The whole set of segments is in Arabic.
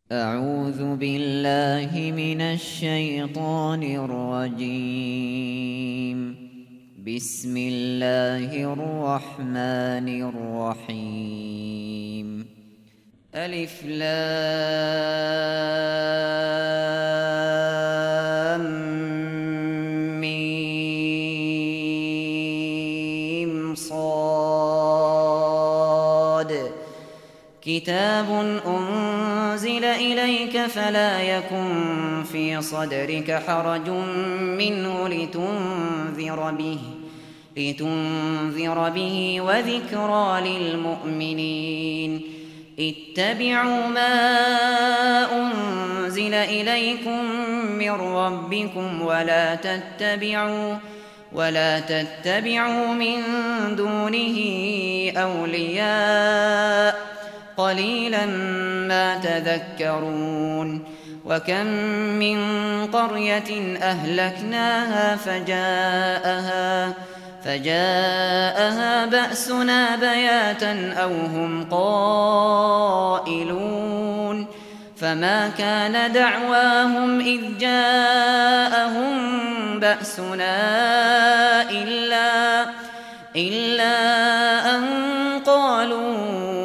أعوذ بالله من الشيطان الرجيم. بسم الله الرحمن الرحيم. ألف لام ميم صاد. كتاب أنزل إليك فلا يكن في صدرك حرج منه لتنذر به وذكرى للمؤمنين. اتبعوا ما أنزل إليكم من ربكم ولا تتبعوا من دونه أولياء قليلا ما تذكرون. وكم من قرية أهلكناها فجاءها بأسنا بياتا أو هم قائلون. فما كان دعواهم إذ جاءهم بأسنا إلا أن قالوا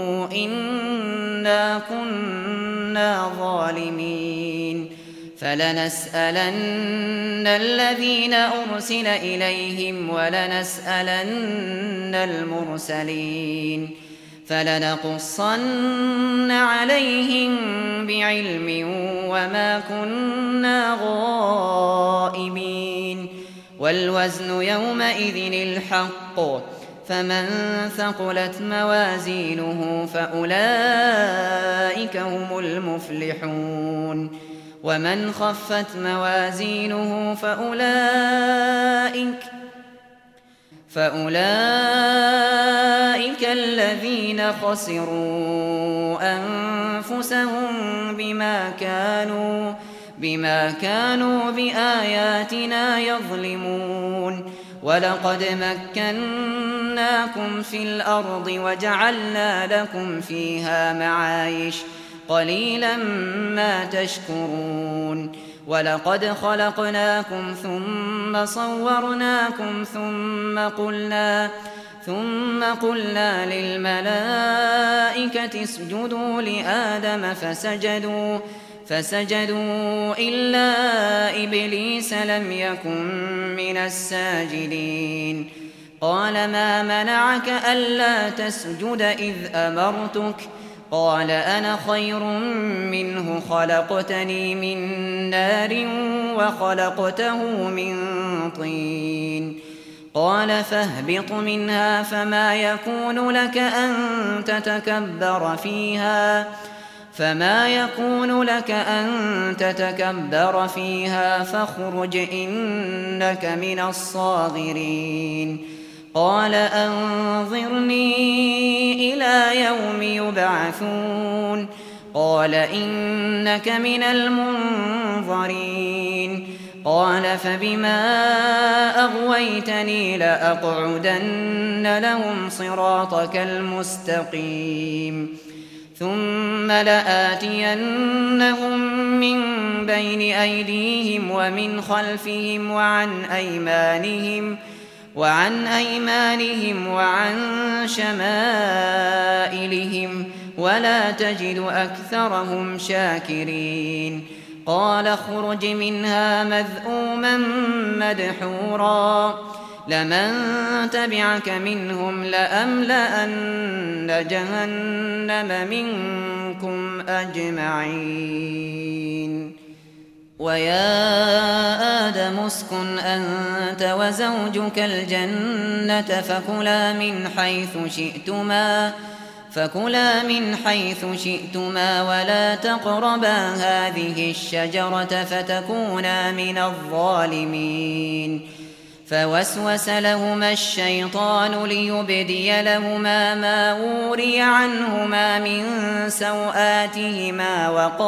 إنا كنا ظالمين. فلنسألن الذين أرسل إليهم ولنسألن المرسلين. فلنقصن عليهم بعلم وما كنا غائبين. والوزن يومئذ الحق. فمن ثقلت موازينه فأولئك هم المفلحون. ومن خفت موازينه فأولئك الذين خسروا أنفسهم بما كانوا بآياتنا يظلمون. ولقد مكناكم في الأرض وجعلنا لكم فيها معايش قليلا ما تشكرون. ولقد خلقناكم ثم صورناكم ثم قلنا للملائكة اسجدوا لآدم فسجدوا إلا إبليس لم يكن من الساجدين. قال ما منعك ألا تسجد إذ أمرتك؟ قال أنا خير منه خلقتني من نار وخلقته من طين. قال فاهبط منها فما يكون لك أن تتكبر فيها فاخرج إنك من الصاغرين. قال أنظرني إلى يوم يبعثون. قال إنك من المنظرين. قال فبما أغويتني لأقعدن لهم صراطك المستقيم. ثم لآتينهم من بين أيديهم ومن خلفهم وعن أيمانهم وعن شمائلهم ولا تجد أكثرهم شاكرين. قال اخرج منها مذءوما مدحورا لمن تبعك منهم لأملأن جهنم منكم أجمعين. ويا آدم اسكن أنت وزوجك الجنة فكلا من حيث شئتما ولا تقربا هذه الشجرة فتكونا من الظالمين. فوسوس لهما الشيطان ليبدي لهما ما وري عنهما من سوآتهما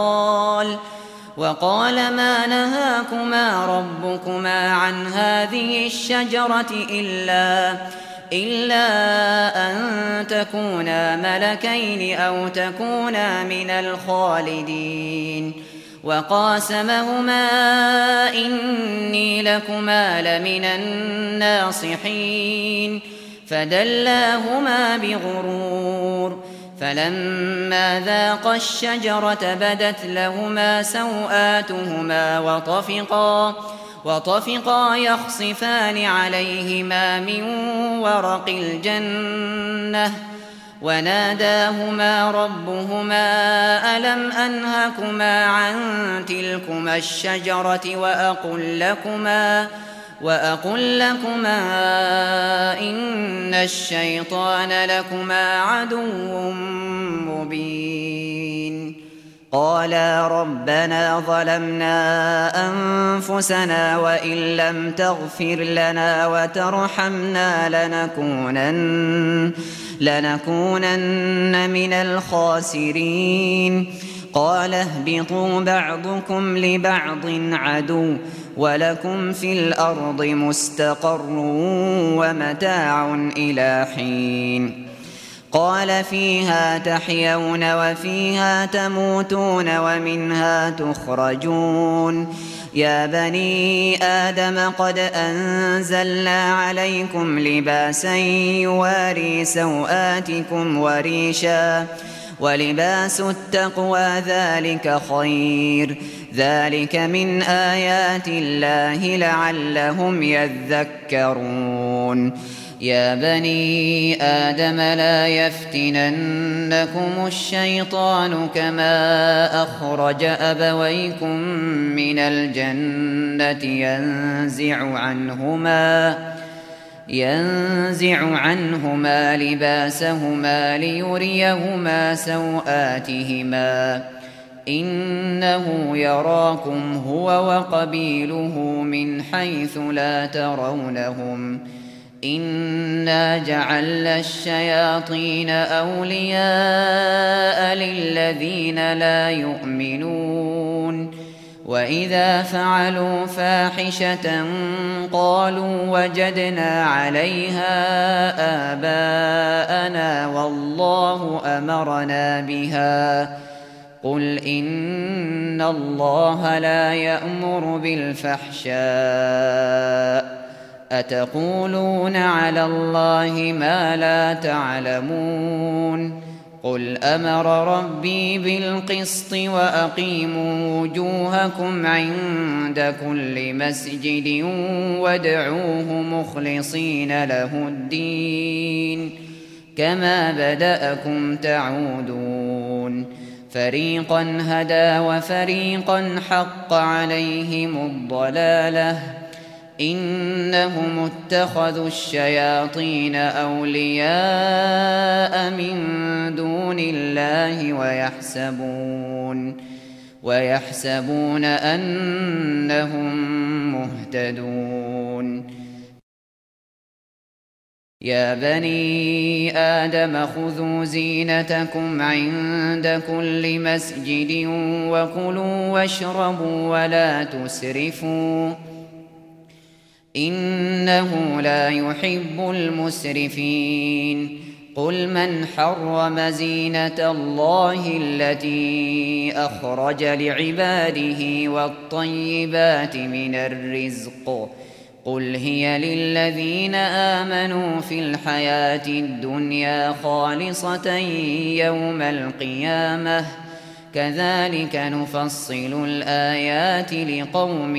وقال ما نهاكما ربكما عن هذه الشجرة إلا أن تكونا ملكين أو تكونا من الخالدين وقاسمهما إني لكما لمن الناصحين فدلاهما بغرور فلما ذاقا الشجرة بدت لهما سوآتهما وطفقا يخصفان عليهما من ورق الجنة وناداهما ربهما ألم أنهكما عن تلكما الشجرة وأقل لكما إن الشيطان لكما عدو مبين قالا ربنا ظلمنا أنفسنا وإن لم تغفر لنا وترحمنا لنكونن من الخاسرين قال اهبطوا بعضكم لبعض عدو ولكم في الأرض مستقر ومتاع إلى حين قال فيها تحيون وفيها تموتون ومنها تخرجون يا بني آدم قد أنزلنا عليكم لباسا يواري سوآتكم وريشا ولباس التقوى ذلك خير ذلك من آيات الله لعلهم يذكرون يا بني آدم لا يفتننكم الشيطان كما أخرج أبويكم من الجنة ينزع عنهما لباسهما ليريهما سوآتهما إنه يراكم هو وقبيله من حيث لا ترونهم إنا جعلنا الشياطين أولياء للذين لا يؤمنون وإذا فعلوا فاحشة قالوا وجدنا عليها آباءنا والله أمرنا بها قل إن الله لا يأمر بالفحشاء أتقولون على الله ما لا تعلمون قل أمر ربي بالقسط وأقيموا وجوهكم عند كل مسجد وادعوه مخلصين له الدين كما بدأكم تعودون فريقا هدى وفريقا حق عليهم الضلالة إنهم اتخذوا الشياطين أولياء من دون الله ويحسبون أنهم مهتدون يا بني آدم خذوا زينتكم عند كل مسجد وكلوا واشربوا ولا تسرفوا إنه لا يحب المسرفين قل من حرم زينة الله التي أخرج لعباده والطيبات من الرزق قل هي للذين آمنوا في الحياة الدنيا خالصة يوم القيامة كذلك نفصل الآيات لقوم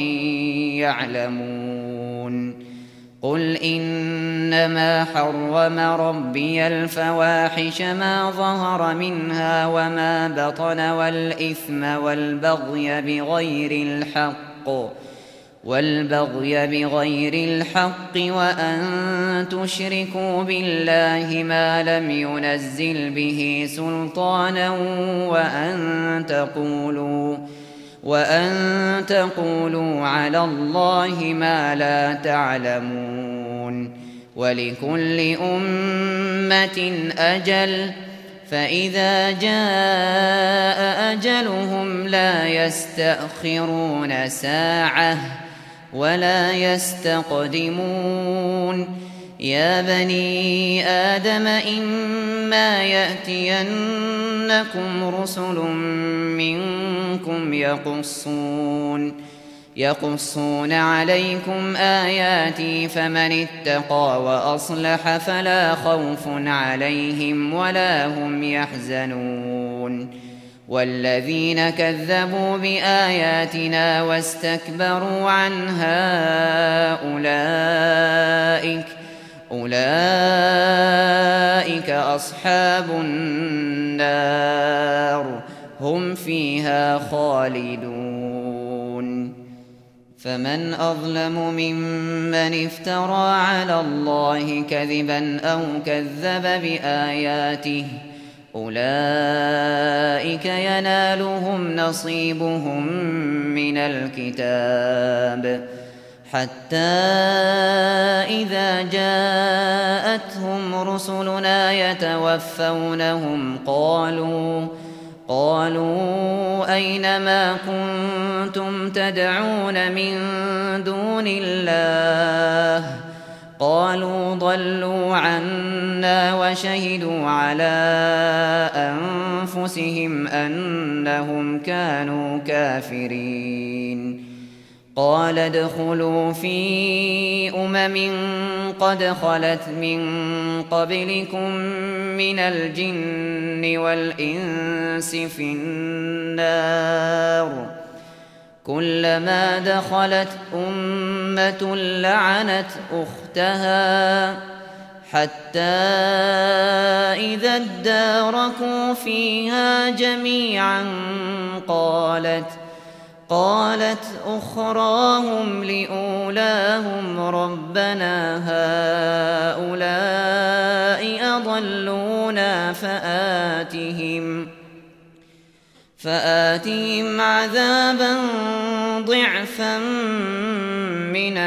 يعلمون قل إنما حرم ربي الفواحش ما ظهر منها وما بطن والإثم والبغي بغير الحق وأن تشركوا بالله ما لم ينزل به سلطانا وأن تقولوا على الله ما لا تعلمون ولكل أمة أجل فإذا جاء أجلهم لا يستأخرون ساعة ولا يستقدمون يا بني آدم إما يأتينكم رسل منكم يقصون عليكم آياتي فمن اتقى وأصلح فلا خوف عليهم ولا هم يحزنون والذين كذبوا بآياتنا واستكبروا عنها أولئك أصحاب النار هم فيها خالدون فمن أظلم ممن افترى على الله كذبا أو كذب بآياته أولئك ينالهم نصيبهم من الكتاب حتى إذا جاءتهم رسلنا يتوفونهم قالوا أين ما كنتم تدعون من دون الله قالوا ضلوا عنا وشهدوا على أنفسهم أنهم كانوا كافرين قال ادخلوا في قد خلت من قبلكم من الجن والإنس في النار كلما دخلت أمة لعنت أختها حتى إذا اداركوا فيها جميعا قالت أخراهم لأولاهم ربنا هؤلاء أضلونا فآتهم عذابا ضعفا من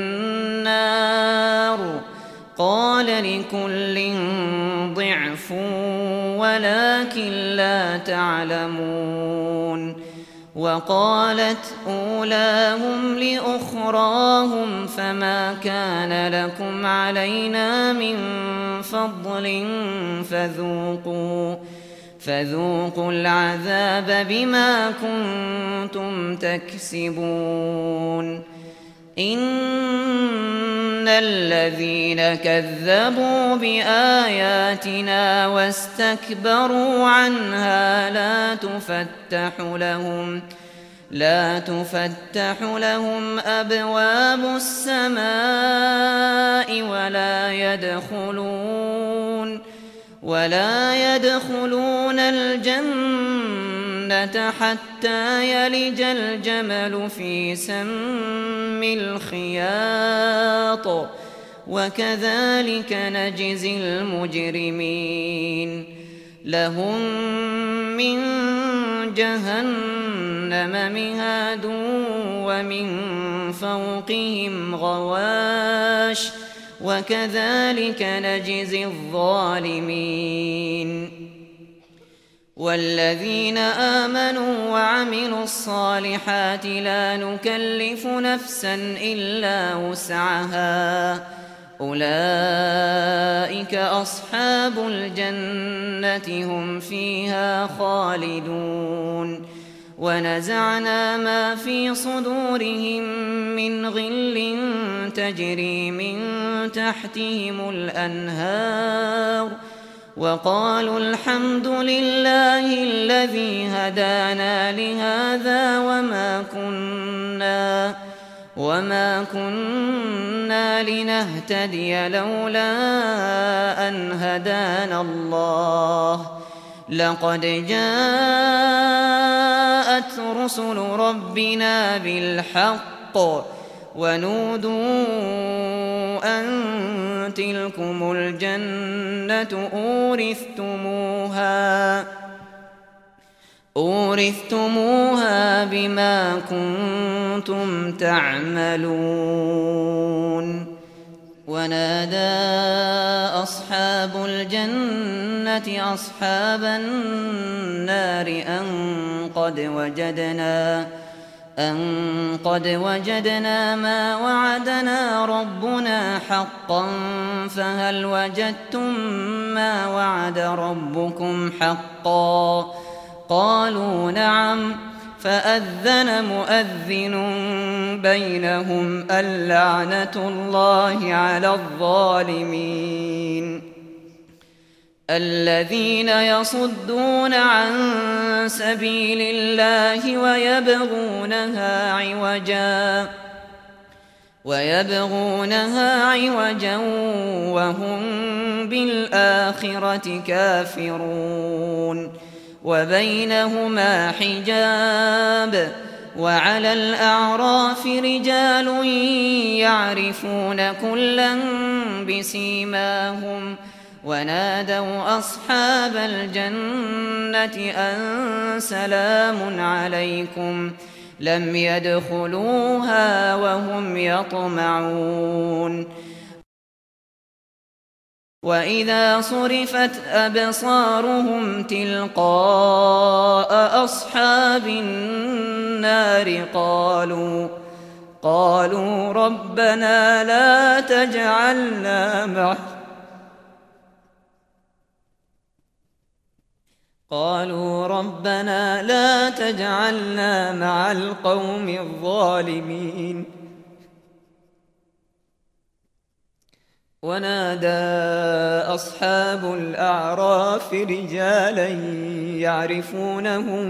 النار قال لكل ضعف ولكن لا تعلمون وقالت أولاهم لأخراهم فما كان لكم علينا من فضل فذوقوا العذاب بما كنتم تكسبون إن الذين كذبوا بآياتنا واستكبروا عنها لا تفتح لهم أبواب السماء ولا يدخلون الجنة حتى يلج الجمل في سم الخياط وكذلك نجزي المجرمين لهم من جهنم مهاد ومن فوقهم غواش وكذلك نجزي الظالمين والذين آمنوا وعملوا الصالحات لا نكلف نفسا إلا وسعها أولئك أصحاب الجنة هم فيها خالدون ونزعنا ما في صدورهم من غل تجري من تحتهم الأنهار وقالوا الحمد لله الذي هدانا لهذا وما كنا لنهتدي لولا أن هدانا الله لقد جاءت رسل ربنا بالحق ونودوا أن تلكم الجنة أورثتموها بما كنتم تعملون ونادى أصحاب الجنة أصحاب النار أن قد وجدنا ما وعدنا ربنا حقا فهل وجدتم ما وعد ربكم حقا قالوا نعم فأذن مؤذن بينهم اللعنة الله على الظالمين الذين يصدون عن سبيل الله ويبغونها عوجا وهم بالآخرة كافرون وبينهما حجاب وعلى الأعراف رجال يعرفون كلا بسيماهم ونادوا أصحاب الجنة أن سلام عليكم لم يدخلوها وهم يطمعون وإذا صرفت أبصارهم تلقاء أصحاب النار قالوا ربنا لا تجعلنا مع القوم الظالمين ونادى أصحاب الأعراف رجالا يعرفونهم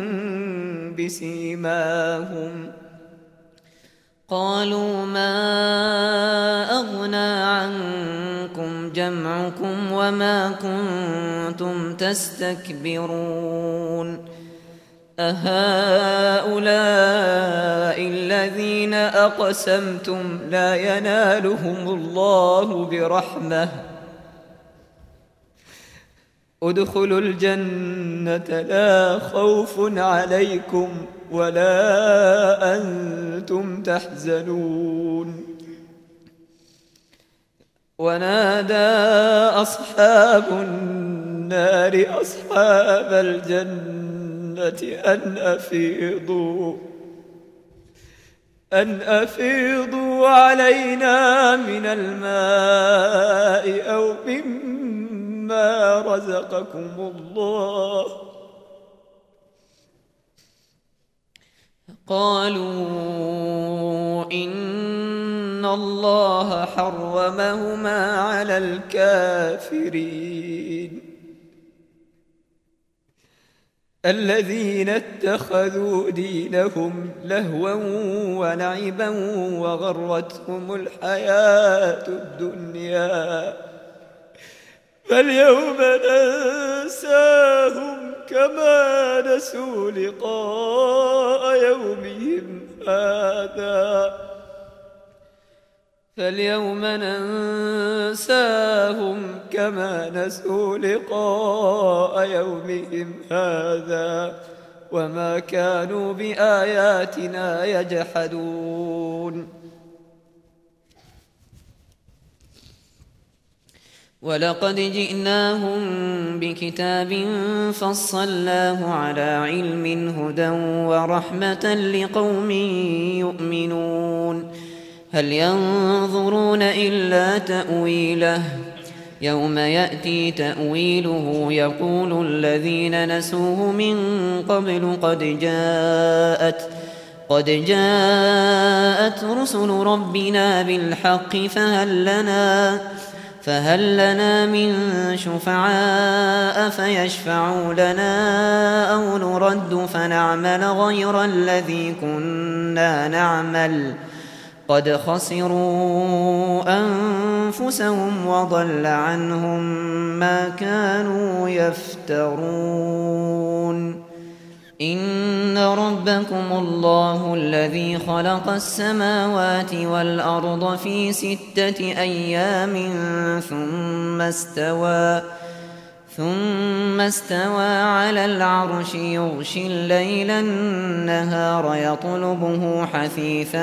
بسيماهم قالوا ما أغنى عنكم جمعكم وما كنتم تستكبرون أهؤلاء الذين أقسمتم لا ينالهم الله برحمة ادخلوا الجنة لا خوف عليكم ولا أنتم تحزنون ونادى أصحاب النار أصحاب الجنة أن أفيضوا علينا من الماء أو مما رزقكم الله قالوا إن الله حرمهما على الكافرين الذين اتخذوا دينهم لهوا ولعبا وغرتهم الحياة الدنيا فاليوم ننساهم كما نسوا لقاء يومهم هذا وما كانوا بآياتنا يجحدون ولقد جئناهم بكتاب فصلناه على علم هدى ورحمة لقوم يؤمنون هل ينظرون إلا تأويله يوم يأتي تأويله يقول الذين نسوه من قبل قد جاءت رسل ربنا بالحق فهل لنا من شفعاء فيشفعوا لنا أو نرد فنعمل غير الذي كنا نعمل قد خسروا أنفسهم وضل عنهم ما كانوا يفترون إن ربكم الله الذي خلق السماوات والأرض في 6 أيام ثم استوى على العرش يغشي الليل النهار يطلبه حثيثا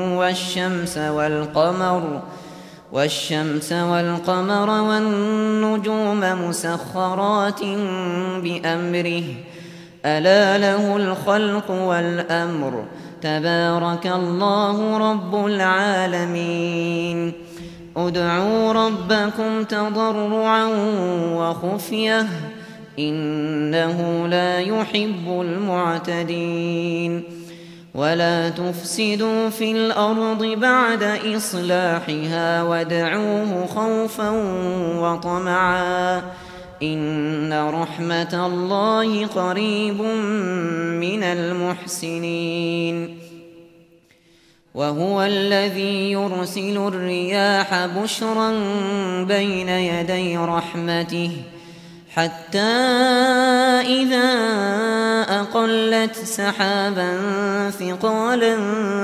والشمس والقمر والنجوم مسخرات بأمره ألا له الخلق والأمر تبارك الله رب العالمين ادعوا ربكم تضرعا وخفية إنه لا يحب المعتدين ولا تفسدوا في الأرض بعد إصلاحها وادعوه خوفا وطمعا إن رحمة الله قريب من المحسنين وهو الذي يرسل الرياح بشرا بين يدي رحمته حتى إذا أقلت سحابا ثقالا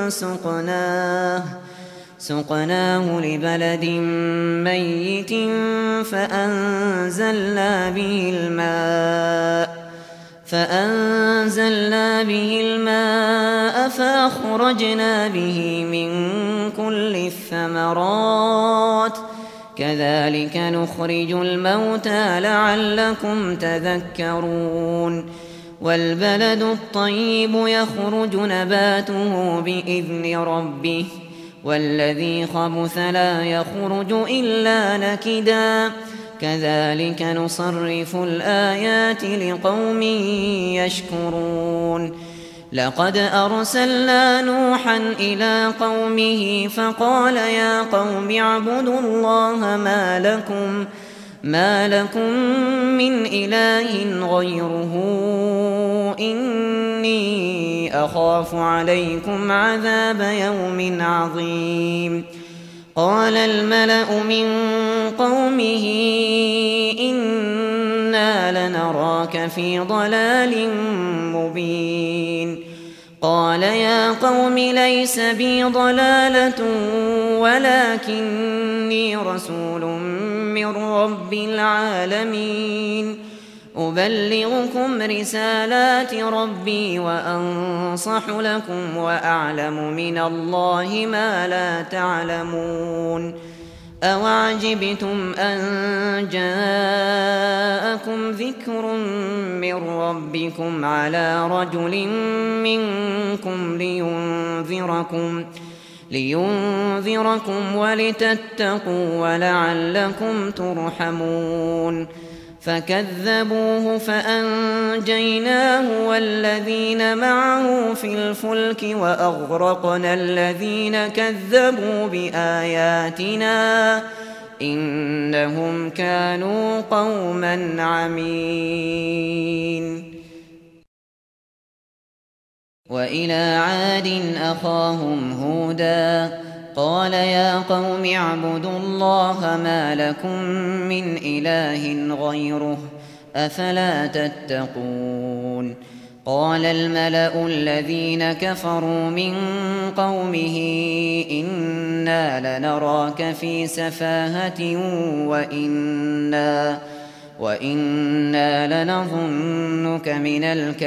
سقناه لبلد ميت فأنزلنا به الماء فأخرجنا به من كل الثمرات كذلك نخرج الموتى لعلكم تذكرون والبلد الطيب يخرج نباته بإذن ربه والذي خبث لا يخرج إلا نكدا كذلك نصرف الآيات لقوم يشكرون لقد أرسلنا نوحا إلى قومه فقال يا قوم اعبدوا الله ما لكم من إله غيره إني أخاف عليكم عذاب يوم عظيم قال الملأ من قومه إنا لنراك في ضلال مبين قال يا قوم ليس بي ضلالة ولكني رسول من رب العالمين أبلغكم رسالات ربي وأنصح لكم وأعلم من الله ما لا تعلمون أوعجبتم أن جاءكم ذكر من ربكم على رجل منكم لينذركم ولتتقوا ولعلكم ترحمون فكذبوه فأنجيناه والذين معه في الفلك وأغرقنا الذين كذبوا بآياتنا إنهم كانوا قوما عمين وإلى عاد أخاهم هودا قال يا قوم اعبدوا الله ما لكم من إله غيره أفلا تتقون قال الملأ الذين كفروا من قومه إنا لنراك في سفاهة وإنا لنظنك من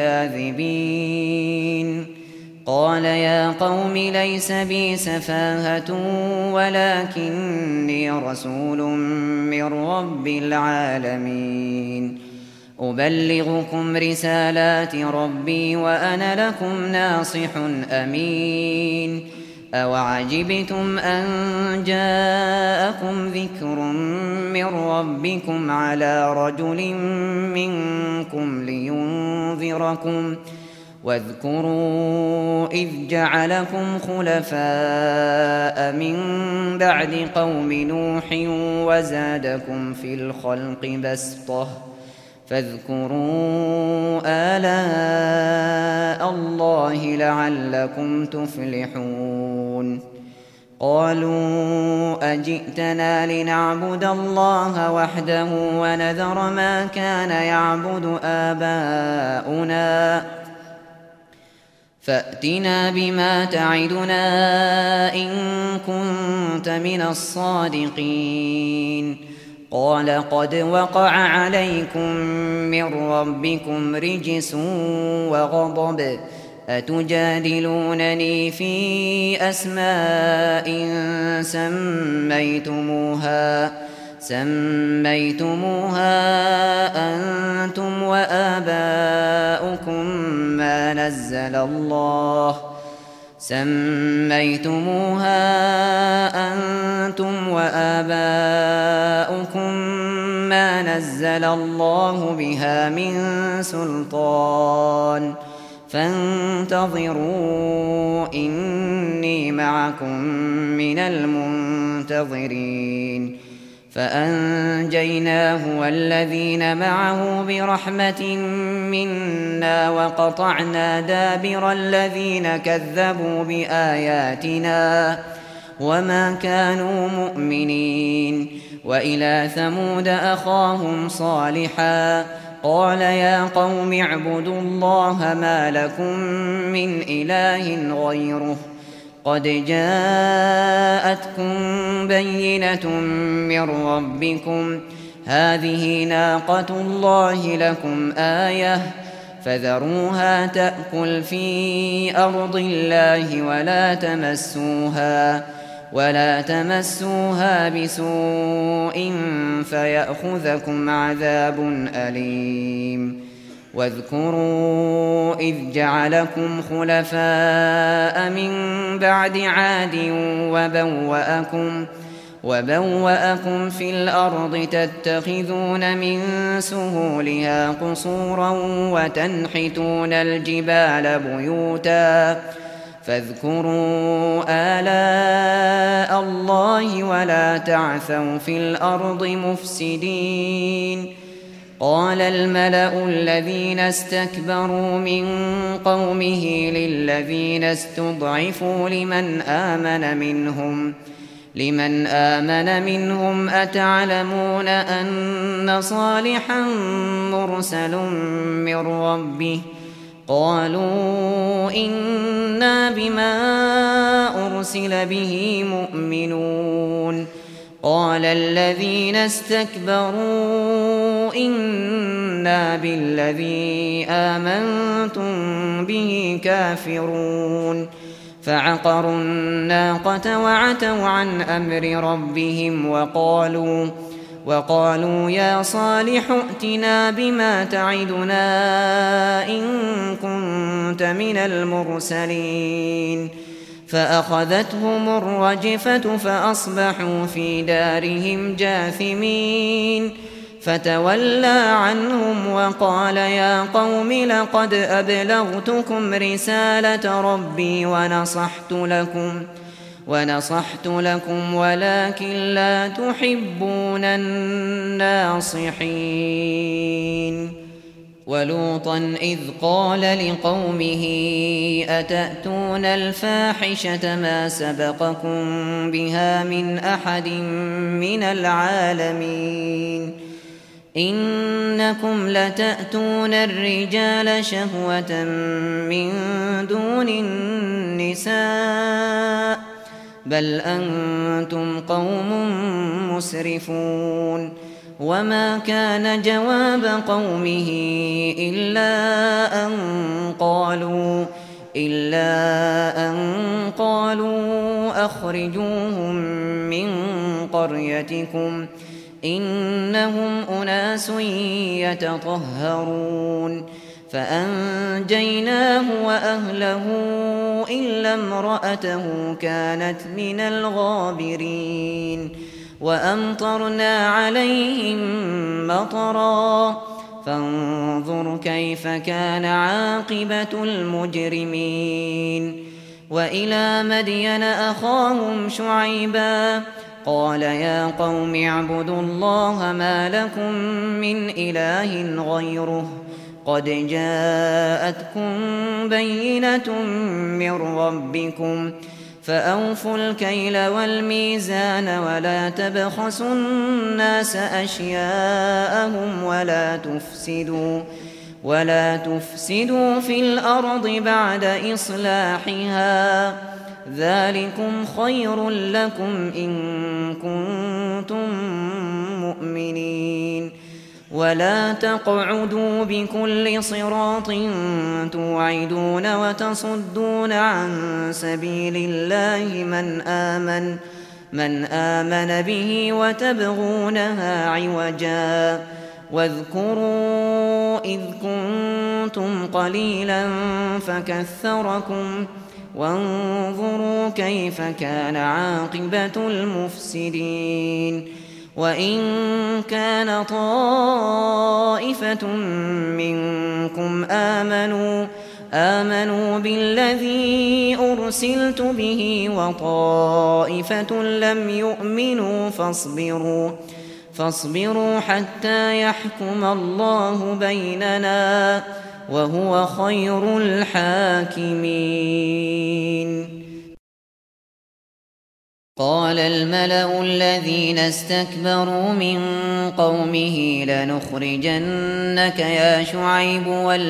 الكاذبين قال يا قوم ليس بي سفاهة ولكني رسول من رب العالمين أبلغكم رسالات ربي وأنا لكم ناصح أمين أوعجبتم أن جاءكم ذكر من ربكم على رجل منكم لينذركم واذكروا إذ جعلكم خلفاء من بعد قوم نوح وزادكم في الخلق بسطة فاذكروا آلاء الله لعلكم تفلحون قالوا أجئتنا لنعبد الله وحده ونذر ما كان يعبد آباؤنا فأتنا بما تعدنا إن كنت من الصادقين قال قد وقع عليكم من ربكم رجس وغضب أتجادلونني سميتموها أنتم وآباؤكم ما نزل الله بها من سلطان فانتظروا إني معكم من المنتظرين فأنجيناه والذين معه برحمة منا وقطعنا دابر الذين كذبوا بآياتنا وما كانوا مؤمنين وإلى ثمود أخاهم صالحا قال يا قوم اعبدوا الله ما لكم من إله غيره قد جاءتكم بينة من ربكم هذه ناقة الله لكم آية فذروها تأكل في أرض الله ولا تمسوها بسوء فيأخذكم عذاب أليم واذكروا إذ جعلكم خلفاء من بعد عاد وبوأكم في الأرض تتخذون من سهولها قصورا وتنحتون الجبال بيوتا فاذكروا آلاء الله ولا تعثوا في الأرض مفسدين قال الملأ الذين استكبروا من قومه للذين استضعفوا لمن آمن منهم أتعلمون أن صالحا مرسل من ربه قالوا إنا بما أرسل به مؤمنون قال الذين استكبروا إنا بالذي آمنتم به كافرون فعقروا الناقة وعتوا عن أمر ربهم وقالوا يا صالح ائتنا بما تعدنا إن كنت من المرسلين فأخذتهم الرجفة فأصبحوا في دارهم جاثمين فتولى عنهم وقال يا قوم لقد أبلغتكم رسالة ربي ونصحت لكم ولكن لا تحبون الناصحين ولوطا إذ قال لقومه أتأتون الفاحشة ما سبقكم بها من أحد من العالمين إنكم لتأتون الرجال شهوة من دون النساء بل أنتم قوم مسرفون وما كان جواب قومه إلا أن قالوا أخرجوهم من قريتكم إنهم أناس يتطهرون فأنجيناه وأهله إلا امرأته كانت من الغابرين وأمطرنا عليهم مطرا فانظر كيف كان عاقبة المجرمين وإلى مدين أخاهم شعيبا قال يا قوم اعبدوا الله ما لكم من إله غيره قد جاءتكم بينة من ربكم فأوفوا الكيل والميزان ولا تبخسوا الناس أشياءهم ولا تفسدوا في الأرض بعد إصلاحها ذلكم خير لكم إن كنتم مؤمنين ولا تقعدوا بكل صراط توعدون وتصدون عن سبيل الله من آمن به وتبغونها عوجا واذكروا إذ كنتم قليلا فكثركم وانظروا كيف كان عاقبة المفسدين وإن كان طائفة منكم آمنوا بالذي أرسلت به وطائفة لم يؤمنوا فاصبروا حتى يحكم الله بيننا وهو خير الحاكمين. قال الملأ الذين استكبروا من قومه لنخرجنك يا شعيب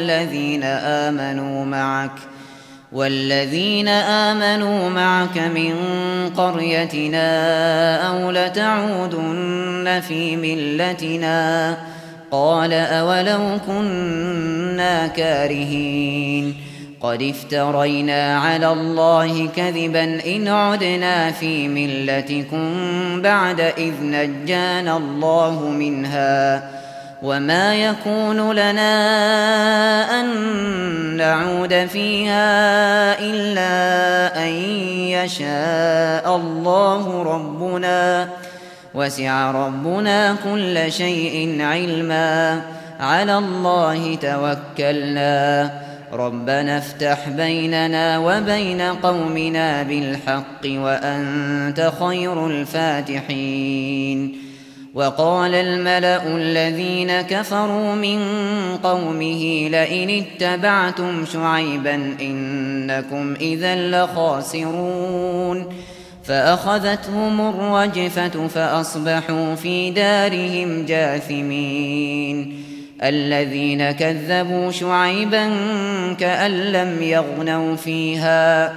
والذين آمنوا معك من قريتنا أو لتعودن في ملتنا قال أولو كنا كارهين قد افترينا على الله كذبا إن عدنا في ملتكم بعد إذ نجانا الله منها وما يكون لنا أن نعود فيها إلا أن يشاء الله ربنا وسع ربنا كل شيء علما على الله توكلنا ربنا افتح بيننا وبين قومنا بالحق وأنت خير الفاتحين. وقال الملأ الذين كفروا من قومه لئن اتبعتم شعيبا إنكم إذا لخاسرون فأخذتهم الرجفة فأصبحوا في دارهم جاثمين. الذين كذبوا شعيبا كأن لم يغنوا فيها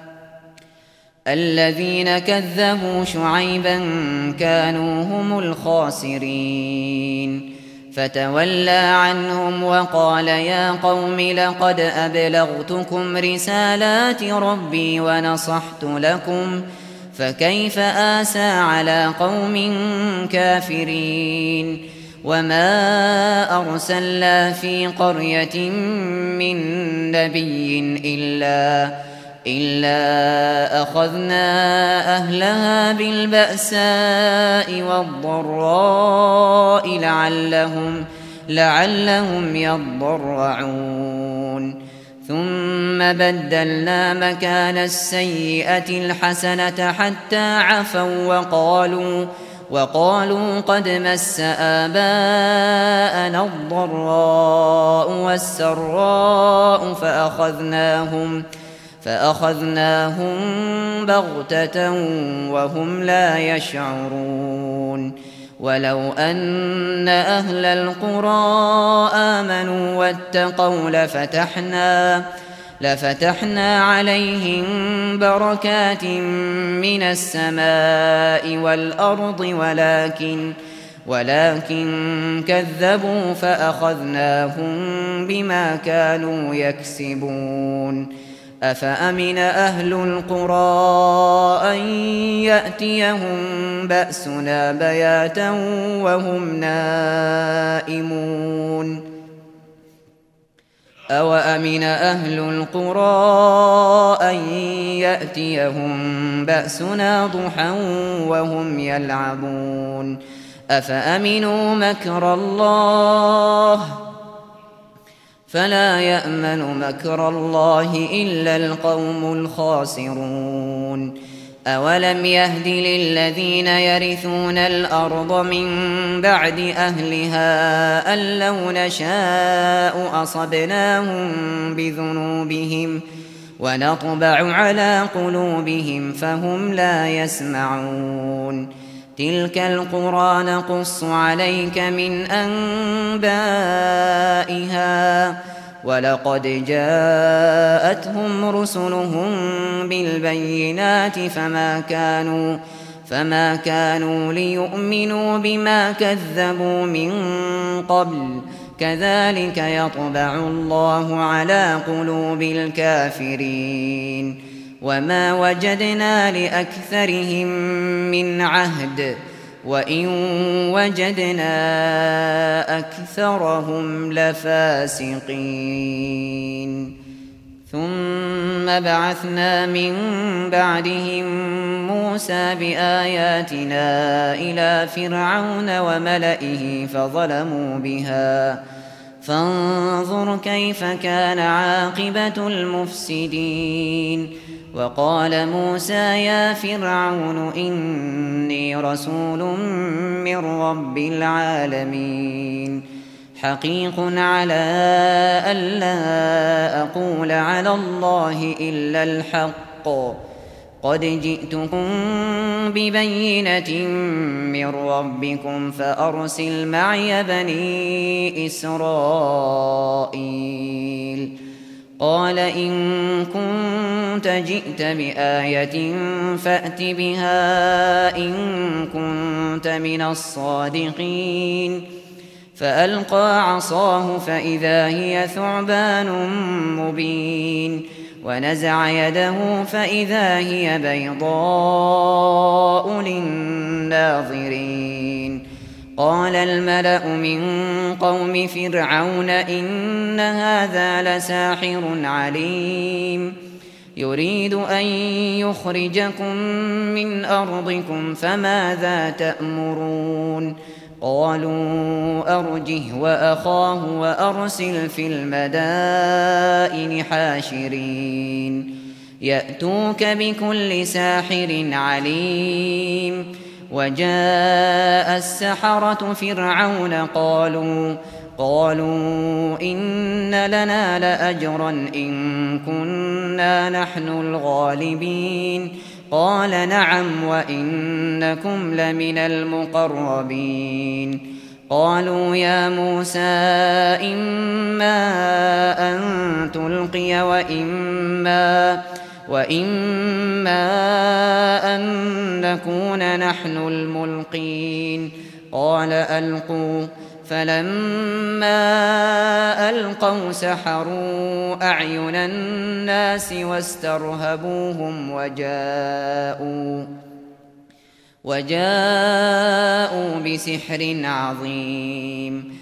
الذين كذبوا شعيبا كانوا هم الخاسرين. فتولى عنهم وقال يا قوم لقد أبلغتكم رسالات ربي ونصحت لكم فكيف آسى على قوم كافرين. وما أرسلنا في قرية من نبي إلا أخذنا أهلها بالبأساء والضراء لعلهم يضرعون ثم بدلنا مكان السيئة الحسنة حتى عفوا وقالوا قد مس آباءنا الضراء والسراء فأخذناهم بغتة وهم لا يشعرون. ولو أن أهل القرى آمنوا واتقوا لفتحنا عليهم بركات من السماء والأرض ولكن كذبوا فأخذناهم بما كانوا يكسبون. أفأمن أهل القرى أن يأتيهم بأسنا بياتا وهم نائمون أوأمن أهل القرى أن يأتيهم بأسنا ضحى وهم يلعبون أفأمنوا مكر الله فلا يأمن مكر الله إلا القوم الخاسرون. أولم يهد للذين يرثون الأرض من بعد أهلها أن لو نشاء أصبناهم بذنوبهم ونطبع على قلوبهم فهم لا يسمعون. تلك القرى نقص عليك من أنبائها ولقد جاءتهم رسلهم بالبينات فما كانوا ليؤمنوا بما كذبوا من قبل كذلك يطبع الله على قلوب الكافرين. وما وجدنا لأكثرهم من عهد وإن وجدنا أكثرهم لفاسقين ثم بعثنا من بعدهم موسى بآياتنا إلى فرعون وملئه فظلموا بها فانظر كيف كان عاقبة المفسدين وقال موسى يا فرعون إني رسول من رب العالمين حقيق على ألا أقول على الله إلا الحق قد جئتكم ببينة من ربكم فأرسل معي بني إسرائيل قال إن كنت جئت بآية فأت بها إن كنت من الصادقين فألقى عصاه فإذا هي ثعبان مبين ونزع يده فإذا هي بيضاء للناظرين قال الملأ من قوم فرعون إن هذا لساحر عليم يريد أن يخرجكم من أرضكم فماذا تأمرون قالوا أرجه وأخاه وأرسل في المدائن حاشرين يأتوك بكل ساحر عليم وجاء السحرة فرعون قالوا إن لنا لأجرا إن كنا نحن الغالبين قال نعم وإنكم لمن المقربين قالوا يا موسى إما أن تلقي وإما أن نكون نحن الملقين قال ألقوا فلما ألقوا سحروا أعين الناس واسترهبوهم وجاءوا بسحر عظيم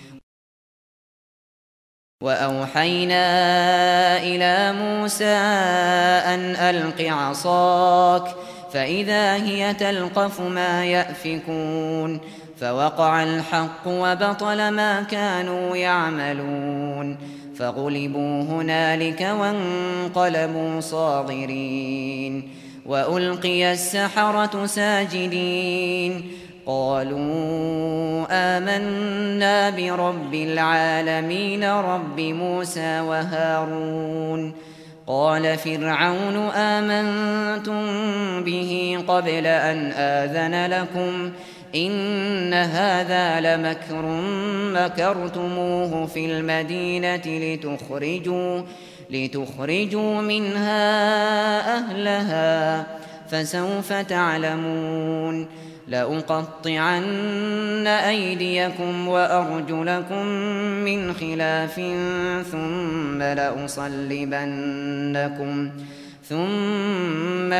وأوحينا إلى موسى أن ألق عصاك فإذا هي تلقف ما يأفكون فوقع الحق وبطل ما كانوا يعملون فغلبوا هنالك وانقلبوا صاغرين وألقي السحرة ساجدين قالوا آمنا برب العالمين رب موسى وهارون قال فرعون آمنتم به قبل أن آذن لكم إن هذا لمكر مكرتموه في المدينة لتخرجوا منها أهلها فسوف تعلمون لأقطعن أيديكم وأرجلكم من خلاف ثم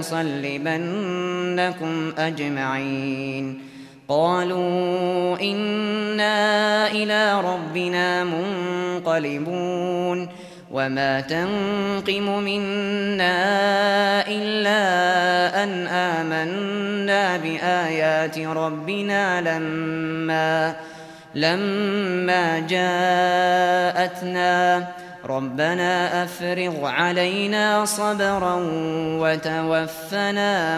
لأصلبنكم أجمعين قالوا إنا إلى ربنا منقلبون وما تنقم منا إلا أن آمنا بآيات ربنا لما جاءتنا ربنا أفرغ علينا صبرا وتوفنا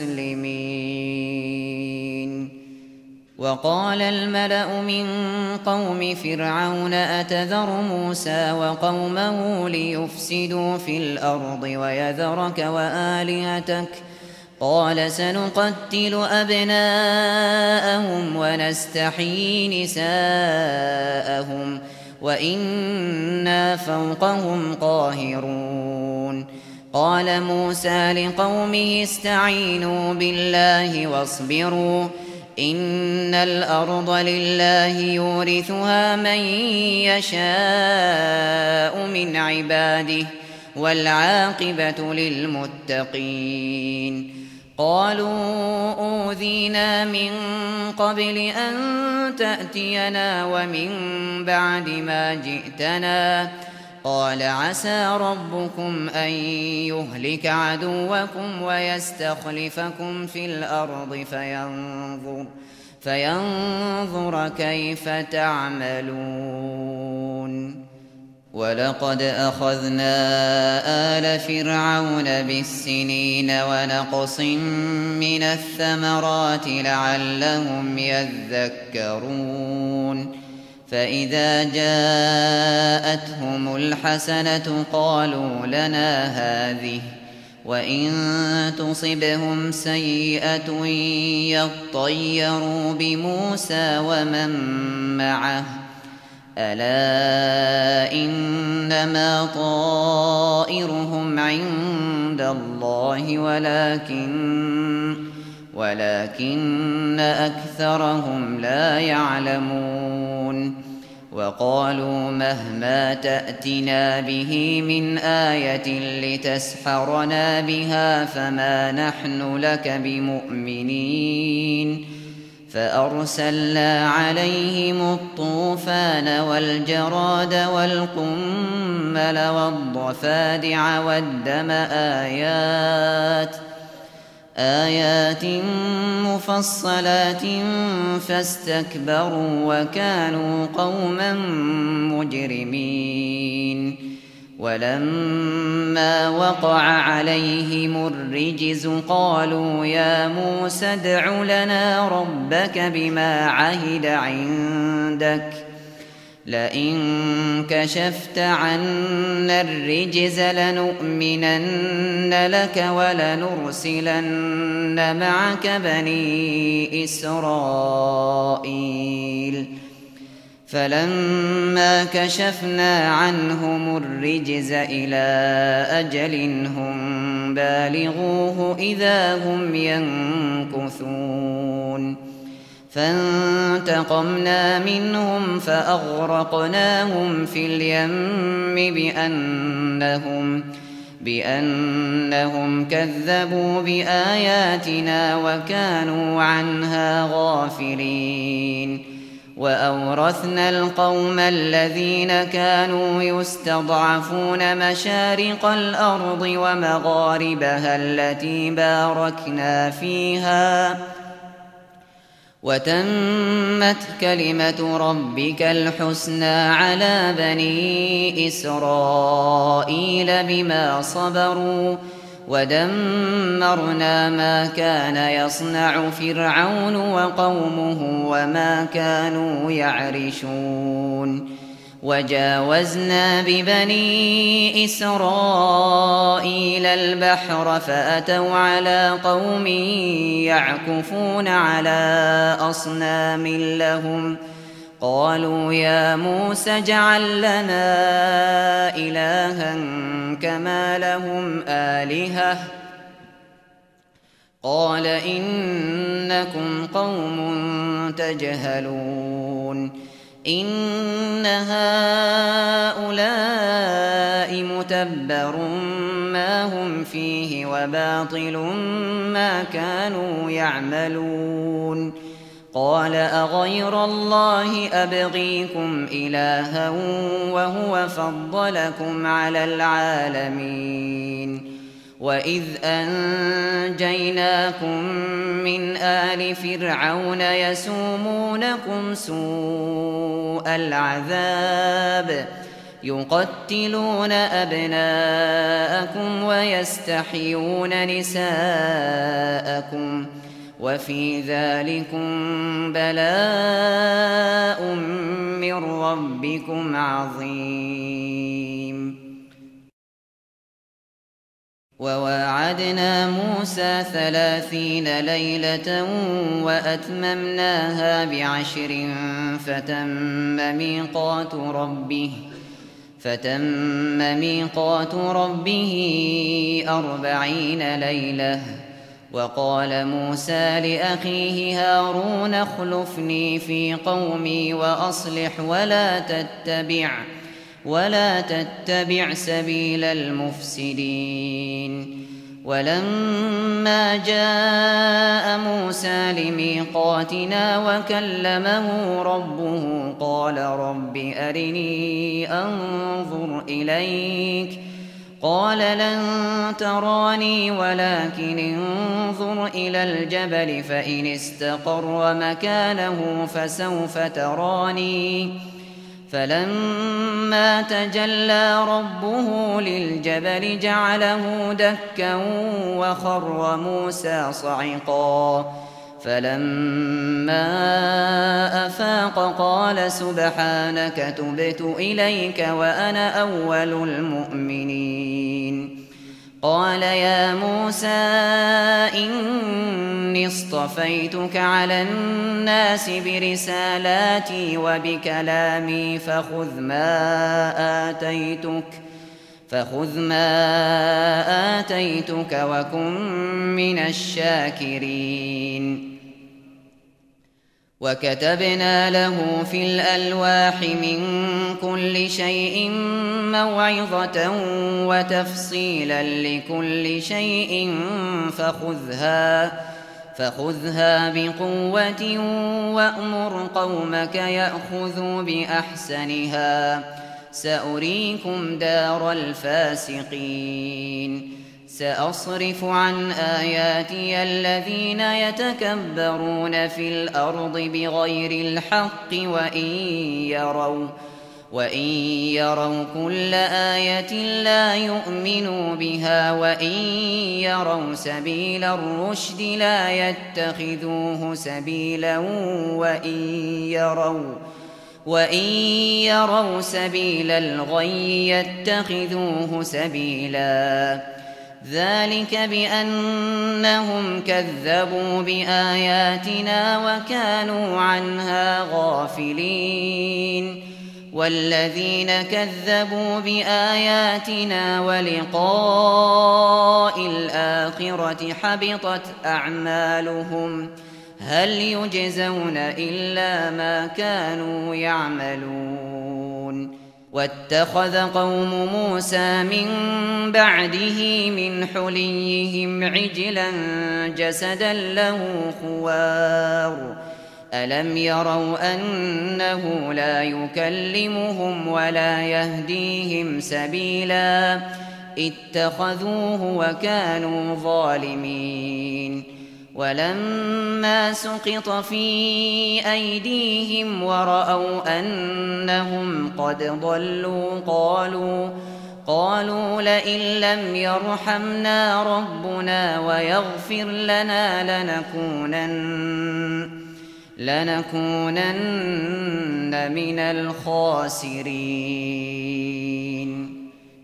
مسلمين وقال الملأ من قوم فرعون أتذر موسى وقومه ليفسدوا في الأرض ويذرك وآلهتك قال سنقتل أبناءهم ونستحيي نساءهم وإنا فوقهم قاهرون قال موسى لقومه استعينوا بالله واصبروا إن الأرض لله يورثها من يشاء من عباده والعاقبة للمتقين. قالوا أوذينا من قبل أن تأتينا ومن بعد ما جئتنا، قال عسى ربكم أن يهلك عدوكم ويستخلفكم في الأرض فينظر كيف تعملون. ولقد أخذنا آل فرعون بالسنين ونقص من الثمرات لعلهم يذكرون. فإذا جاءتهم الحسنة قالوا لنا هذه، وإن تصبهم سيئة يطيروا بموسى ومن معه، ألا إنما طائرهم عند الله ولكن أكثرهم لا يعلمون. وقالوا مهما تأتنا به من آية لتسحرنا بها فما نحن لك بمؤمنين. فأرسلنا عليهم الطوفان والجراد والقمل والضفادع والدم آيات مفصلات فاستكبروا وكانوا قوما مجرمين. ولما وقع عليهم الرجز قالوا يا موسى ادع لنا ربك بما عهد عندك لئن كشفت عنا الرجز لنؤمنن لك ولنرسلن معك بني إسرائيل. فلما كشفنا عنهم الرجز إلى أجل هم بالغوه إذا هم ينكثون. فانتقمنا منهم فأغرقناهم في اليم بأنهم كذبوا بآياتنا وكانوا عنها غافلين. وأورثنا القوم الذين كانوا يستضعفون مشارق الأرض ومغاربها التي باركنا فيها، وتمت كلمة ربك الحسنى على بني إسرائيل بما صبروا، ودمرنا ما كان يصنع فرعون وقومه وما كانوا يعرشون. وجاوزنا ببني إسرائيل البحر فأتوا على قوم يعكفون على أصنام لهم قالوا يا موسى اجعل لنا إلها كما لهم آلهة قال إنكم قوم تجهلون. إن هؤلاء متبر ما هم فيه وباطل ما كانوا يعملون. قال أغير الله أبغيكم إلها وهو فضلكم على العالمين. وإذ أنجيناكم من آل فرعون يسومونكم سوء العذاب يقتلون أبناءكم ويستحيون نساءكم وفي ذلكم بلاء من ربكم عظيم. وواعدنا موسى 30 ليلة وأتممناها ب10 فتم ميقات ربه 40 ليلة. وقال موسى لأخيه هارون اخلفني في قومي وأصلح ولا تتبع سبيل المفسدين. ولما جاء موسى لميقاتنا وكلمه ربه قال رب أرني أنظر إليك قال لن تراني ولكن انظر إلى الجبل فإن استقر مكانه فسوف تراني. فلما تجلى ربه للجبل جعله دكا وخر موسى صعقا. فلما أفاق قال سبحانك تبت إليك وأنا أول المؤمنين. قال يا موسى إني اصطفيتك على الناس برسالاتي وبكلامي فخذ ما آتيتك وكن من الشاكرين. وكتبنا له في الألواح من كل شيء موعظة وتفصيلا لكل شيء فخذها بقوة وأمر قومك يأخذوا بأحسنها سأريكم دار الفاسقين. سأصرف عن آياتي الذين يتكبرون في الأرض بغير الحق وإن يروا كل آية لا يؤمنوا بها وإن يروا سبيل الرشد لا يتخذوه سبيلا وإن يروا سبيل الغي يتخذوه سبيلا. ذلك بأنهم كذبوا بآياتنا وكانوا عنها غافلين. والذين كذبوا بآياتنا ولقاء الآخرة حبطت أعمالهم هل يجزون إلا ما كانوا يعملون. واتخذ قوم موسى من بعده من حليهم عجلا جسدا له خوار ألم يروا أنه لا يكلمهم ولا يهديهم سبيلا اتخذوه وكانوا ظالمين. ولما سقط في أيديهم ورأوا أنهم قد ضلوا قالوا لئن لم يرحمنا ربنا ويغفر لنا لنكونن من الخاسرين.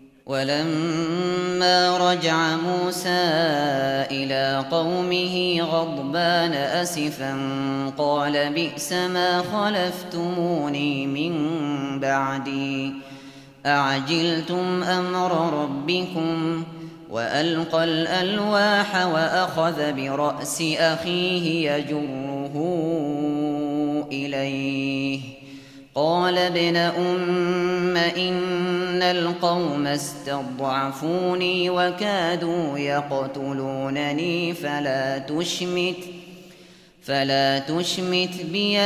ولما رجع موسى إلى قومه غضبان أسفا قال بئس ما خلفتموني من بعدي أعجلتم أمر ربكم. وألقى الألواح وأخذ برأس أخيه يجره إليه قال ابن أم إن القوم استضعفوني وكادوا يقتلونني فلا تشمت بي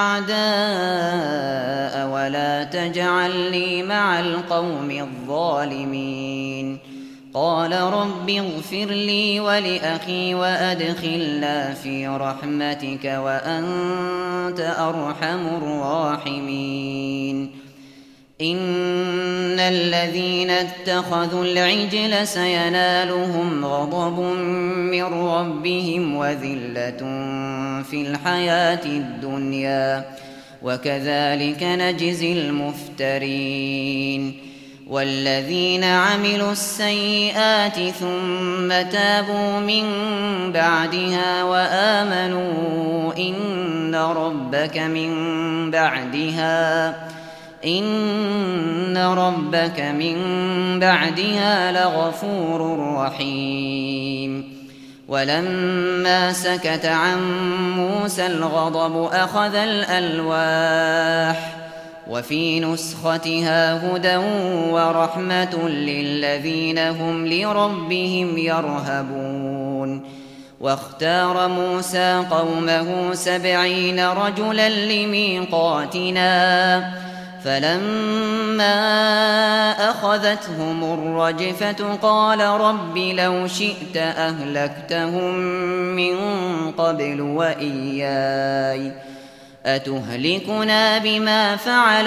الأعداء ولا تجعلني مع القوم الظالمين. قال رب اغفر لي ولأخي وأدخلنا في رحمتك وأنت أرحم الراحمين. إن الذين اتخذوا العجل سينالهم غضب من ربهم وذلة في الحياة الدنيا وكذلك نجزي المفترين. والذين عملوا السيئات ثم تابوا من بعدها وآمنوا إن ربك من بعدها لغفور رحيم. ولما سكت عن موسى الغضب أخذ الألواح وفي نسختها هدى ورحمة للذين هم لربهم يرهبون. واختار موسى قومه 70 رجلا لميقاتنا، فلما أخذتهم الرجفة قال رب لو شئت أهلكتهم من قبل وإياي أتهلكنا بما فعل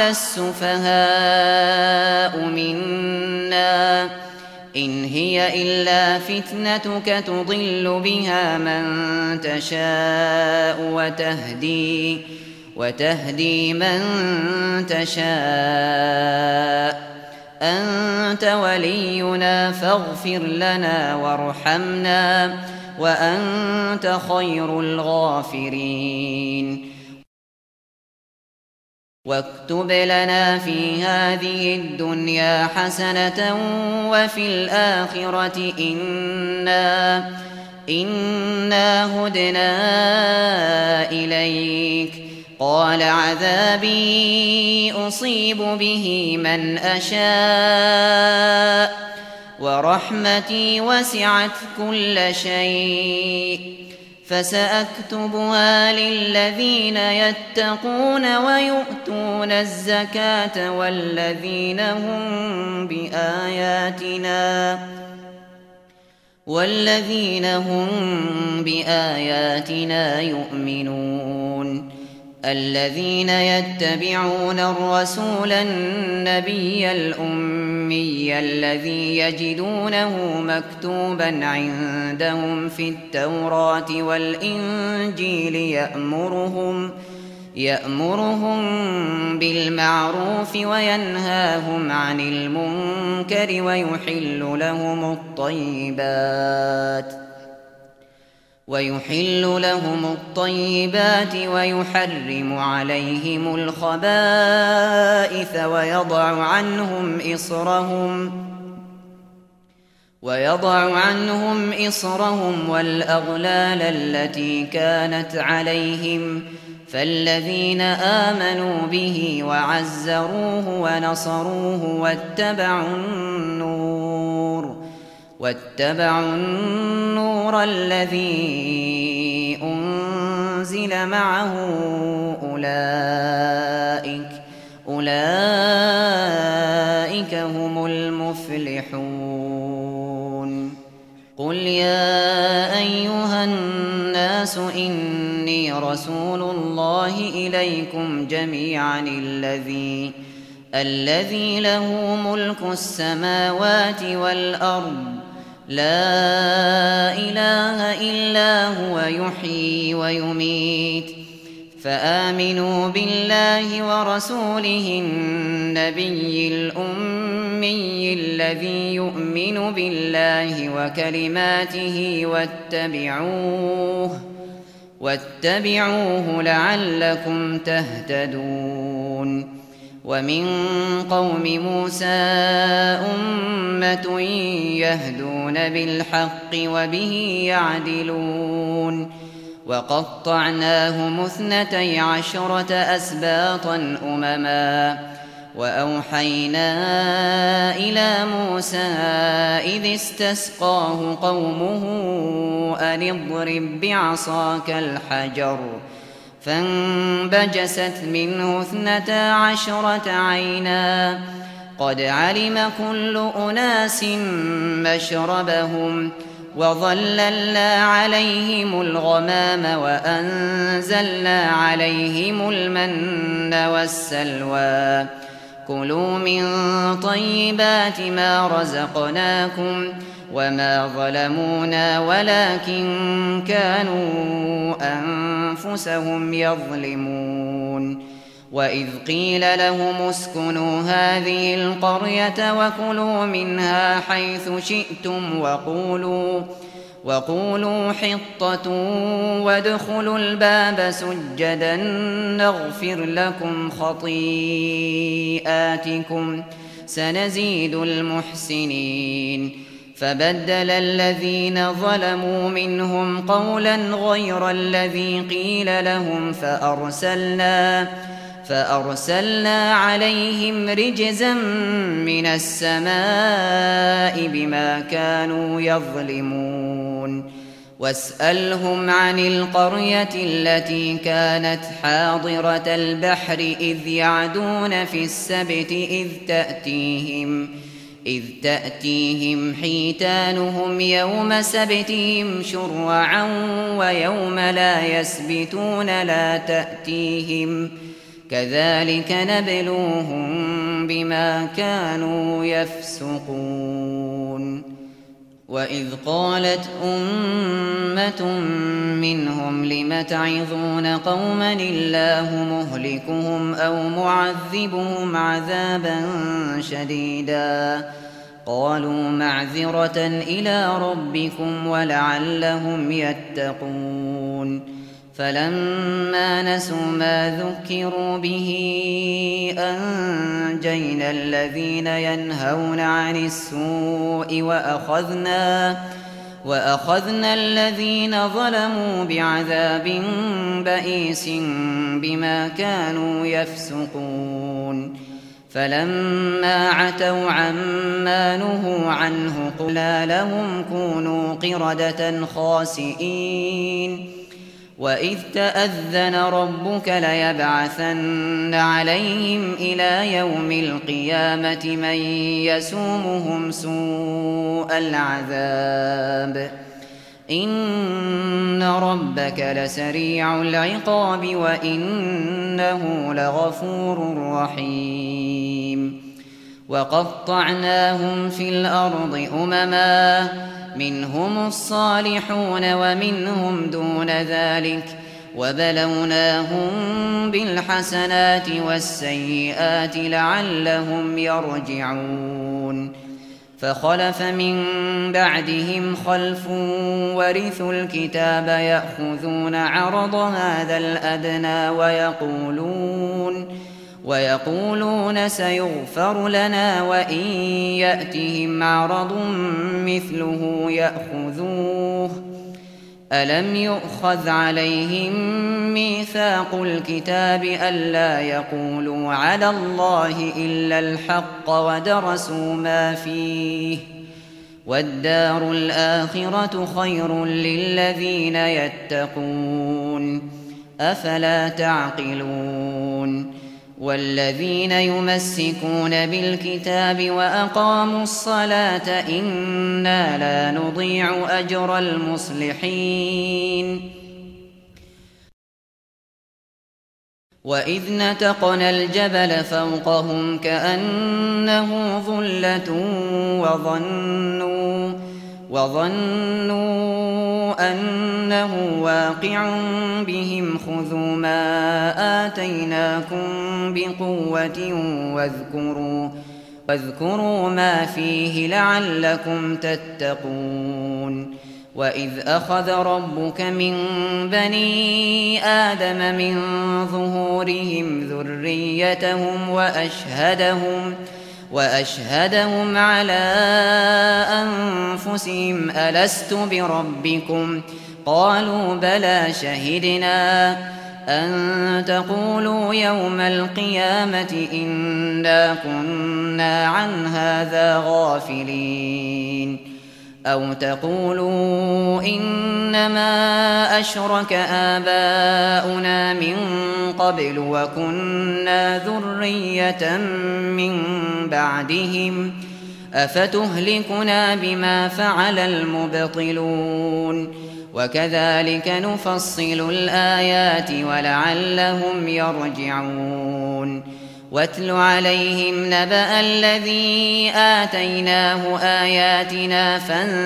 السفهاء منا إن هي إلا فتنتك تضل بها من تشاء وتهدي من تشاء أنت ولينا فاغفر لنا وارحمنا وأنت خير الغافرين. واكتب لنا في هذه الدنيا حسنة وفي الآخرة إنا هدنا إليك. قال عذابي أصيب به من أشاء ورحمتي وسعت كل شيء فسأكتبها للذين يتقون ويؤتون الزكاة والذين هم بآياتنا يؤمنون. الذين يتبعون الرسول النبي الأمي الذي يجدونه مكتوبا عندهم في التوراة والإنجيل يأمرهم بالمعروف وينهاهم عن المنكر ويحل لهم الطيبات ويحرم عليهم الخبائث ويضع عنهم إصرهم والأغلال التي كانت عليهم. فالذين آمنوا به وعزروه ونصروه واتبعوا النور الذي أنزل معه أولئك هم المفلحون. قل يا أيها الناس إني رسول الله إليكم جميعا الذي له ملك السماوات والأرض لا إله إلا هو يحيي ويميت. فآمنوا بالله ورسوله النبي الأمي الذي يؤمن بالله وكلماته واتبعوه لعلكم تهتدون. ومن قوم موسى أمة يهدون بالحق وبه يعدلون. وقطعناهم 12 أسباطا أمما. وأوحينا إلى موسى إذ استسقاه قومه أن اضرب بعصاك الحجر فانبجست منه 12 عينا قد علم كل أناس مشربهم وظللنا عليهم الغمام وأنزلنا عليهم المن والسلوى كلوا من طيبات ما رزقناكم وما ظلمونا ولكن كانوا أنفسهم يظلمون. وإذ قيل لهم اسكنوا هذه القرية وكلوا منها حيث شئتم وقولوا حطة وادخلوا الباب سجدا نغفر لكم خطيئاتكم سنزيد المحسنين. فبدل الذين ظلموا منهم قولا غير الذي قيل لهم فأرسلنا عليهم رجزا من السماء بما كانوا يظلمون واسألهم عن القرية التي كانت حاضرة البحر إذ يعدون في السبت إذ تأتيهم حيتانهم يوم سبتهم شرعا ويوم لا يسبتون لا تأتيهم كذلك نبلوهم بما كانوا يفسقون وإذ قالت أمة منهم لم تعظون قوما الله مهلكهم أو معذبهم عذابا شديدا قالوا معذرة إلى ربكم ولعلهم يتقون فلما نسوا ما ذكروا به أنجينا الذين ينهون عن السوء وأخذنا الذين ظلموا بعذاب بئيس بما كانوا يفسقون فلما عتوا عما نهوا عنه قلنا لهم كونوا قردة خاسئين وإذ تأذن ربك ليبعثن عليهم إلى يوم القيامة من يسومهم سوء العذاب إن ربك لسريع العقاب وإنه لغفور رحيم وقطعناهم في الأرض أمما منهم الصالحون ومنهم دون ذلك وبلوناهم بالحسنات والسيئات لعلهم يرجعون فخلف من بعدهم خلف ورثوا الكتاب يأخذون عرض هذا الأدنى ويقولون سيغفر لنا وإن يأتهم عرض مثله يأخذوه ألم يؤخذ عليهم ميثاق الكتاب ألا يقولوا على الله إلا الحق ودرسوا ما فيه والدار الآخرة خير للذين يتقون أفلا تعقلون والذين يمسكون بالكتاب وأقاموا الصلاة إنا لا نضيع أجر المصلحين وإذ نتقنا الجبل فوقهم كأنه ظلة وظنوا أنه واقع بهم خذوا ما آتيناكم بقوة واذكروا ما فيه لعلكم تتقون وإذ أخذ ربك من بني آدم من ظهورهم ذريتهم وأشهدهم على أنفسهم ألست بربكم قالوا بلى شهدنا أن تقولوا يوم القيامة إنا كنا عن هذا غافلين أو تقولوا إنما أشرك آباؤنا من قبل وكنا ذرية من بعدهم أفتهلكنا بما فعل المبطلون وكذلك نفصل الآيات ولعلهم يرجعون واتل عليهم نبأ الذي آتيناه آياتنا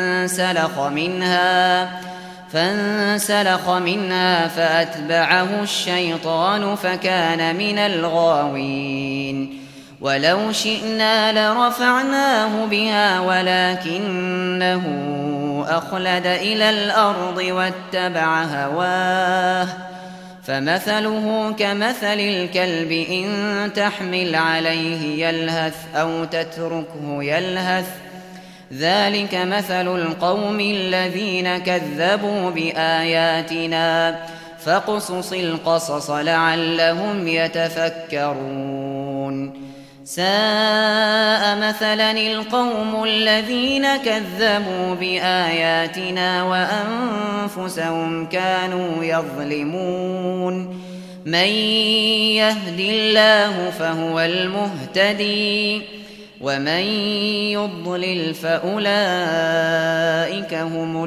فانسلخ منها فأتبعه الشيطان فكان من الغاوين ولو شئنا لرفعناه بها ولكنه أخلد إلى الأرض واتبع هواه فمثله كمثل الكلب إن تحمل عليه يلهث أو تتركه يلهث ذلك مثل القوم الذين كذبوا بآياتنا فاقصص القصص لعلهم يتفكرون ساء مثلا القوم الذين كذبوا بآياتنا وأنفسهم كانوا يظلمون من يهد الله فهو المهتدي ومن يضلل فأولئك هم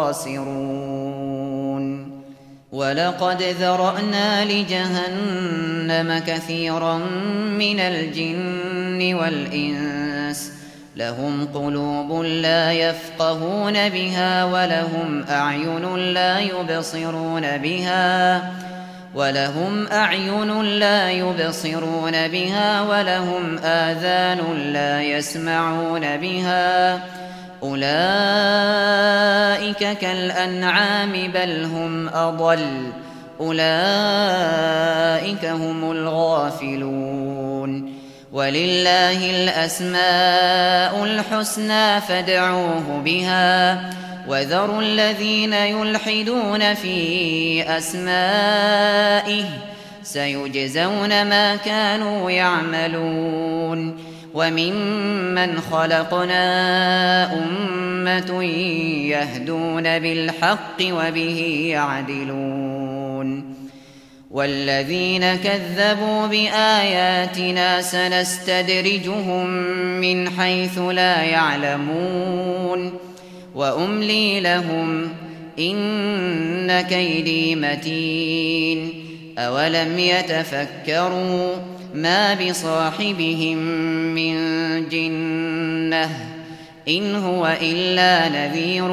الخاسرون ولقد ذرأنا لجهنم كثيرا من الجن والإنس لهم قلوب لا يفقهون بها ولهم أعين لا يبصرون بها ولهم آذان لا يسمعون بها أولئك كالأنعام بل هم أضل أولئك هم الغافلون ولله الأسماء الحسنى فادعوه بها وذروا الذين يلحدون في أسمائه سيجزون ما كانوا يعملون وممن خلقنا أمة يهدون بالحق وبه يعدلون والذين كذبوا بآياتنا سنستدرجهم من حيث لا يعلمون وأملي لهم إن كيدي متين أولم يتفكروا ما بصاحبهم من جنة إن هو إلا نذير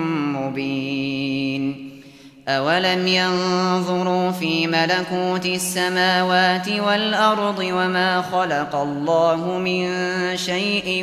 مبين أولم ينظروا في ملكوت السماوات والأرض وما خلق الله من شيء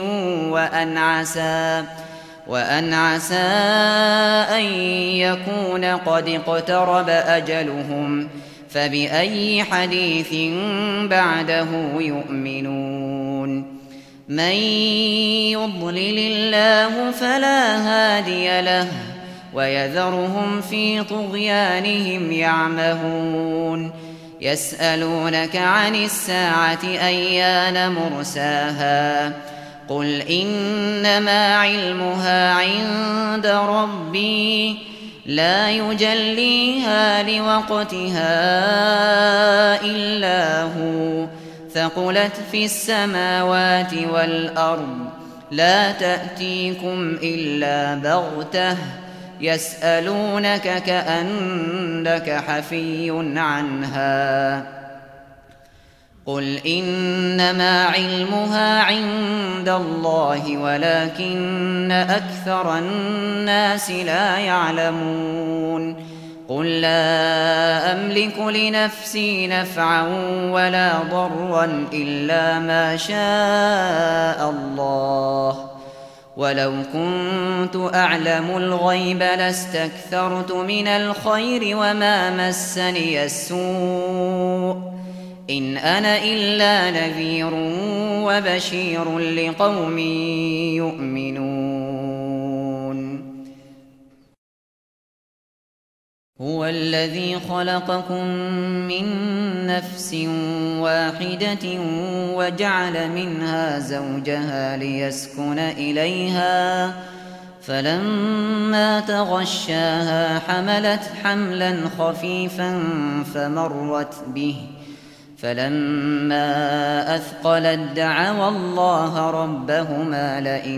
وأن عسى أن يكون قد اقترب أجلهم فبأي حديث بعده يؤمنون من يضلل الله فلا هادي له ويذرهم في طغيانهم يعمهون يسألونك عن الساعة أيان مرساها قل إنما علمها عند ربي لا يجليها لوقتها إلا هو ثقلت في السماوات والأرض لا تأتيكم إلا بغتة يسألونك كأنك حفي عنها قل إنما علمها عند الله ولكن أكثر الناس لا يعلمون قل لا أملك لنفسي نفعا ولا ضرا إلا ما شاء الله ولو كنت أعلم الغيب لاستكثرت من الخير وما مسني السوء إن أنا إلا نذير وبشير لقوم يؤمنون هو الذي خلقكم من نفس واحدة وجعل منها زوجها ليسكن إليها فلما تغشاها حملت حملا خفيفا فمرت به فلما أثقلت دعوا الله ربهما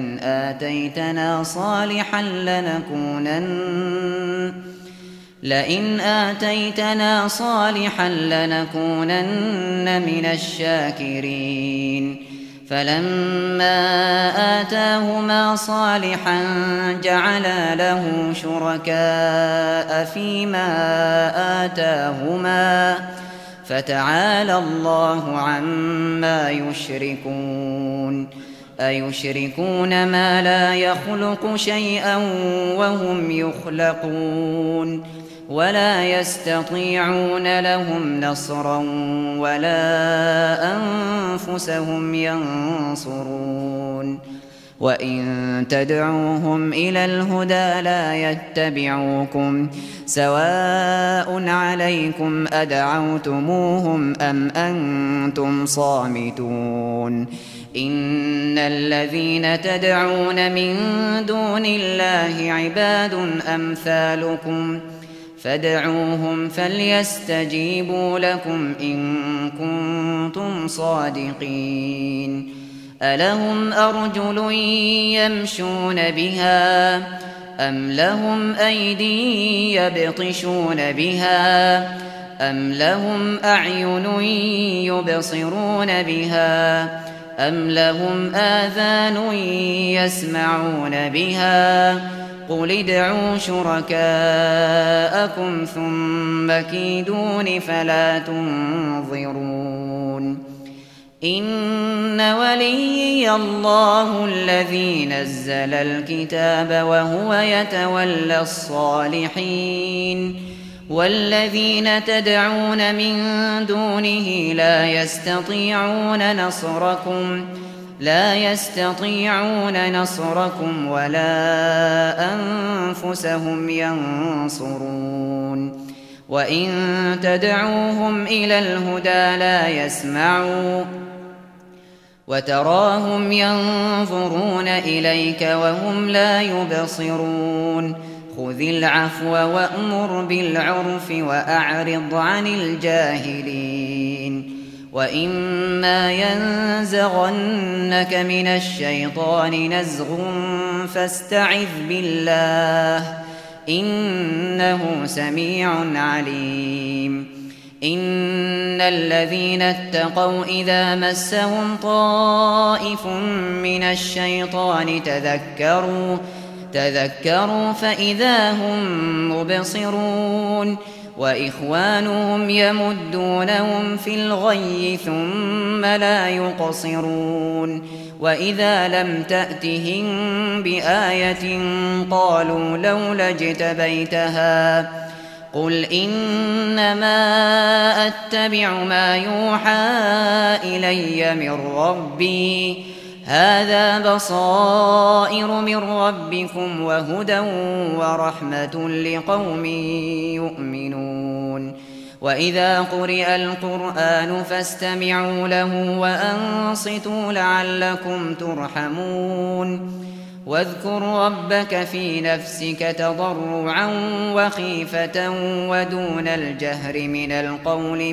لئن آتيتنا صالحا لنكونن من الشاكرين فلما آتاهما صالحا جعلا له شركاء فيما آتاهما فتعالى الله عما يشركون أيشركون ما لا يخلق شيئا وهم يخلقون ولا يستطيعون لهم نصرا ولا أنفسهم ينصرون وإن تدعوهم إلى الهدى لا يتبعوكم سواء عليكم أدعوتموهم أم أنتم صامتون إن الذين تدعون من دون الله عباد أمثالكم فادعوهم فليستجيبوا لكم إن كنتم صادقين ألهم أرجل يمشون بها أم لهم أيدي يبطشون بها أم لهم أعين يبصرون بها أم لهم آذان يسمعون بها قل ادعوا شركاءكم ثم كيدون فلا تنظرون إن وليي الله الذي نزل الكتاب وهو يتولى الصالحين والذين تدعون من دونه لا يستطيعون نصركم ولا أنفسهم ينصرون وإن تدعوهم إلى الهدى لا يسمعوا وتراهم ينظرون إليك وهم لا يبصرون خذ العفو وأمر بالعرف وأعرض عن الجاهلين وإما ينزغنك من الشيطان نزغ فاستعذ بالله إنه سميع عليم إن الذين اتقوا إذا مسهم طائف من الشيطان تذكروا فإذا هم مبصرون وإخوانهم يمدونهم في الغي ثم لا يقصرون وإذا لم تأتهم بآية قالوا لولا اجتبيتها قل إنما أتبع ما يوحى إلي من ربي هذا بصائر من ربكم وهدى ورحمة لقوم يؤمنون وإذا قرئ القرآن فاستمعوا له وأنصتوا لعلكم ترحمون واذكر ربك في نفسك تضرعا وخيفة ودون الجهر من القول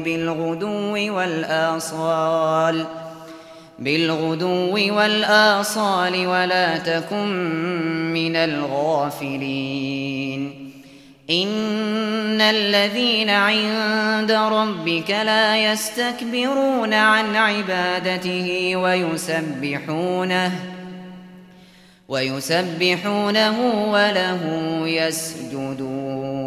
بالغدو والآصال ولا تكن من الغافلين إن الذين عند ربك لا يستكبرون عن عبادته ويسبحونه وله يسجدون